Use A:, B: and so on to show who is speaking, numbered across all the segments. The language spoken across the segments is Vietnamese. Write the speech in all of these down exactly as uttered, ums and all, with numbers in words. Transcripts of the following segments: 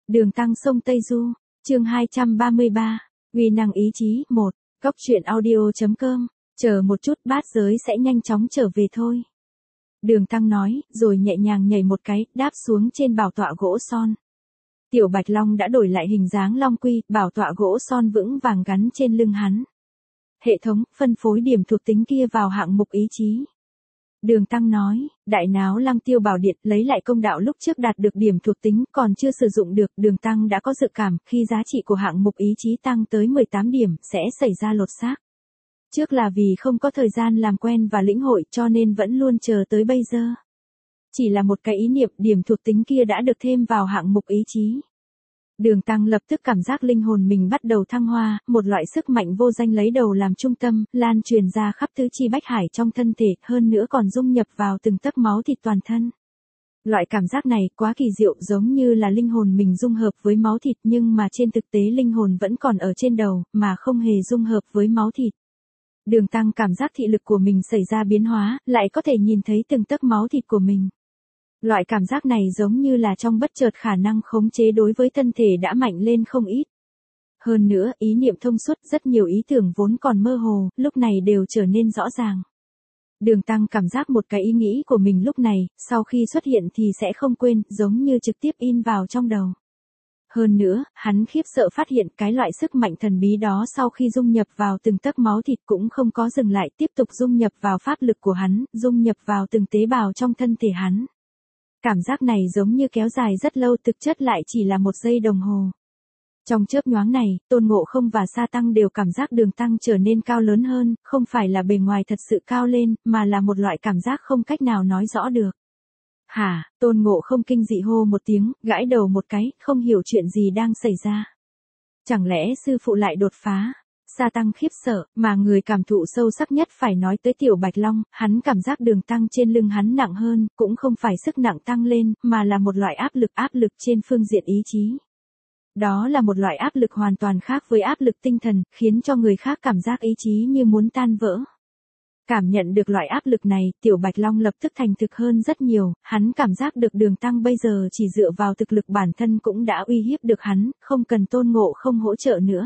A: Đường Tăng sông Tây Du, chương hai trăm ba mươi ba, uy năng ý chí, một, Cốc truyện audio.com, chờ một chút bát giới sẽ nhanh chóng trở về thôi. Đường Tăng nói, rồi nhẹ nhàng nhảy một cái, đáp xuống trên bảo tọa gỗ son. Tiểu Bạch Long đã đổi lại hình dáng long quy, bảo tọa gỗ son vững vàng gắn trên lưng hắn. Hệ thống, phân phối điểm thuộc tính kia vào hạng mục ý chí. Đường Tăng nói, đại náo Lăng Tiêu Bảo Điện lấy lại công đạo lúc trước đạt được điểm thuộc tính còn chưa sử dụng được. Đường Tăng đã có dự cảm, khi giá trị của hạng mục ý chí tăng tới mười tám điểm, sẽ xảy ra lột xác. Trước là vì không có thời gian làm quen và lĩnh hội cho nên vẫn luôn chờ tới bây giờ. Chỉ là một cái ý niệm, điểm thuộc tính kia đã được thêm vào hạng mục ý chí. Đường Tăng lập tức cảm giác linh hồn mình bắt đầu thăng hoa, một loại sức mạnh vô danh lấy đầu làm trung tâm, lan truyền ra khắp tứ chi bách hải trong thân thể, hơn nữa còn dung nhập vào từng tấc máu thịt toàn thân. Loại cảm giác này quá kỳ diệu, giống như là linh hồn mình dung hợp với máu thịt, nhưng mà trên thực tế linh hồn vẫn còn ở trên đầu, mà không hề dung hợp với máu thịt. Đường Tăng cảm giác thị lực của mình xảy ra biến hóa, lại có thể nhìn thấy từng tấc máu thịt của mình. Loại cảm giác này giống như là trong bất chợt khả năng khống chế đối với thân thể đã mạnh lên không ít. Hơn nữa, ý niệm thông suốt, rất nhiều ý tưởng vốn còn mơ hồ, lúc này đều trở nên rõ ràng. Đường Tăng cảm giác một cái ý nghĩ của mình lúc này, sau khi xuất hiện thì sẽ không quên, giống như trực tiếp in vào trong đầu. Hơn nữa, hắn khiếp sợ phát hiện cái loại sức mạnh thần bí đó sau khi dung nhập vào từng tấc máu thịt cũng không có dừng lại, tiếp tục dung nhập vào pháp lực của hắn, dung nhập vào từng tế bào trong thân thể hắn. Cảm giác này giống như kéo dài rất lâu, thực chất lại chỉ là một giây đồng hồ. Trong chớp nhoáng này, Tôn Ngộ Không và Sa Tăng đều cảm giác Đường Tăng trở nên cao lớn hơn, không phải là bề ngoài thật sự cao lên, mà là một loại cảm giác không cách nào nói rõ được. Hả, Tôn Ngộ Không kinh dị hô một tiếng, gãi đầu một cái, không hiểu chuyện gì đang xảy ra. Chẳng lẽ sư phụ lại đột phá? Sa Tăng khiếp sợ, mà người cảm thụ sâu sắc nhất phải nói tới Tiểu Bạch Long, hắn cảm giác Đường Tăng trên lưng hắn nặng hơn, cũng không phải sức nặng tăng lên, mà là một loại áp lực áp lực trên phương diện ý chí. Đó là một loại áp lực hoàn toàn khác với áp lực tinh thần, khiến cho người khác cảm giác ý chí như muốn tan vỡ. Cảm nhận được loại áp lực này, Tiểu Bạch Long lập tức thành thực hơn rất nhiều, hắn cảm giác được Đường Tăng bây giờ chỉ dựa vào thực lực bản thân cũng đã uy hiếp được hắn, không cần Tôn Ngộ Không hỗ trợ nữa.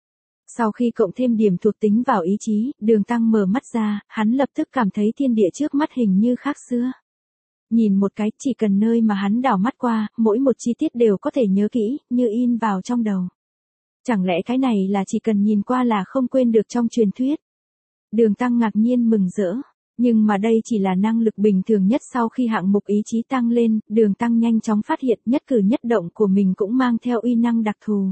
A: Sau khi cộng thêm điểm thuộc tính vào ý chí, Đường Tăng mở mắt ra, hắn lập tức cảm thấy thiên địa trước mắt hình như khác xưa. Nhìn một cái, chỉ cần nơi mà hắn đảo mắt qua, mỗi một chi tiết đều có thể nhớ kỹ, như in vào trong đầu. Chẳng lẽ cái này là chỉ cần nhìn qua là không quên được trong truyền thuyết? Đường Tăng ngạc nhiên mừng rỡ. Nhưng mà đây chỉ là năng lực bình thường nhất, sau khi hạng mục ý chí tăng lên, Đường Tăng nhanh chóng phát hiện nhất cử nhất động của mình cũng mang theo uy năng đặc thù.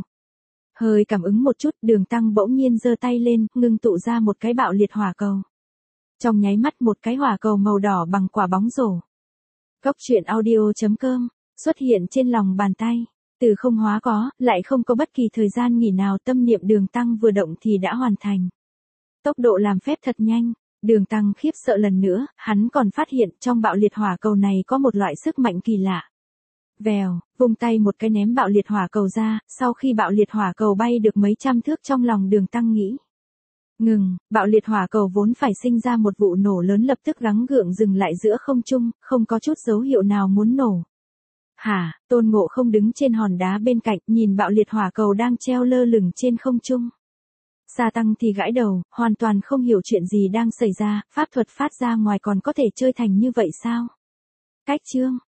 A: Hơi cảm ứng một chút, Đường Tăng bỗng nhiên giơ tay lên, ngưng tụ ra một cái bạo liệt hỏa cầu. Trong nháy mắt một cái hỏa cầu màu đỏ bằng quả bóng rổ. Cốc truyện audio.com, xuất hiện trên lòng bàn tay. Từ không hóa có, lại không có bất kỳ thời gian nghỉ nào, tâm niệm Đường Tăng vừa động thì đã hoàn thành. Tốc độ làm phép thật nhanh. Đường Tăng khiếp sợ lần nữa, hắn còn phát hiện trong bạo liệt hỏa cầu này có một loại sức mạnh kỳ lạ. Vèo, vung tay một cái ném bạo liệt hỏa cầu ra, sau khi bạo liệt hỏa cầu bay được mấy trăm thước, trong lòng Đường Tăng nghĩ. Ngừng, bạo liệt hỏa cầu vốn phải sinh ra một vụ nổ lớn lập tức gắng gượng dừng lại giữa không trung, không có chút dấu hiệu nào muốn nổ. Hả, Tôn Ngộ Không đứng trên hòn đá bên cạnh, nhìn bạo liệt hỏa cầu đang treo lơ lửng trên không trung. Sa Tăng thì gãi đầu, hoàn toàn không hiểu chuyện gì đang xảy ra, pháp thuật phát ra ngoài còn có thể chơi thành như vậy sao? Cách chương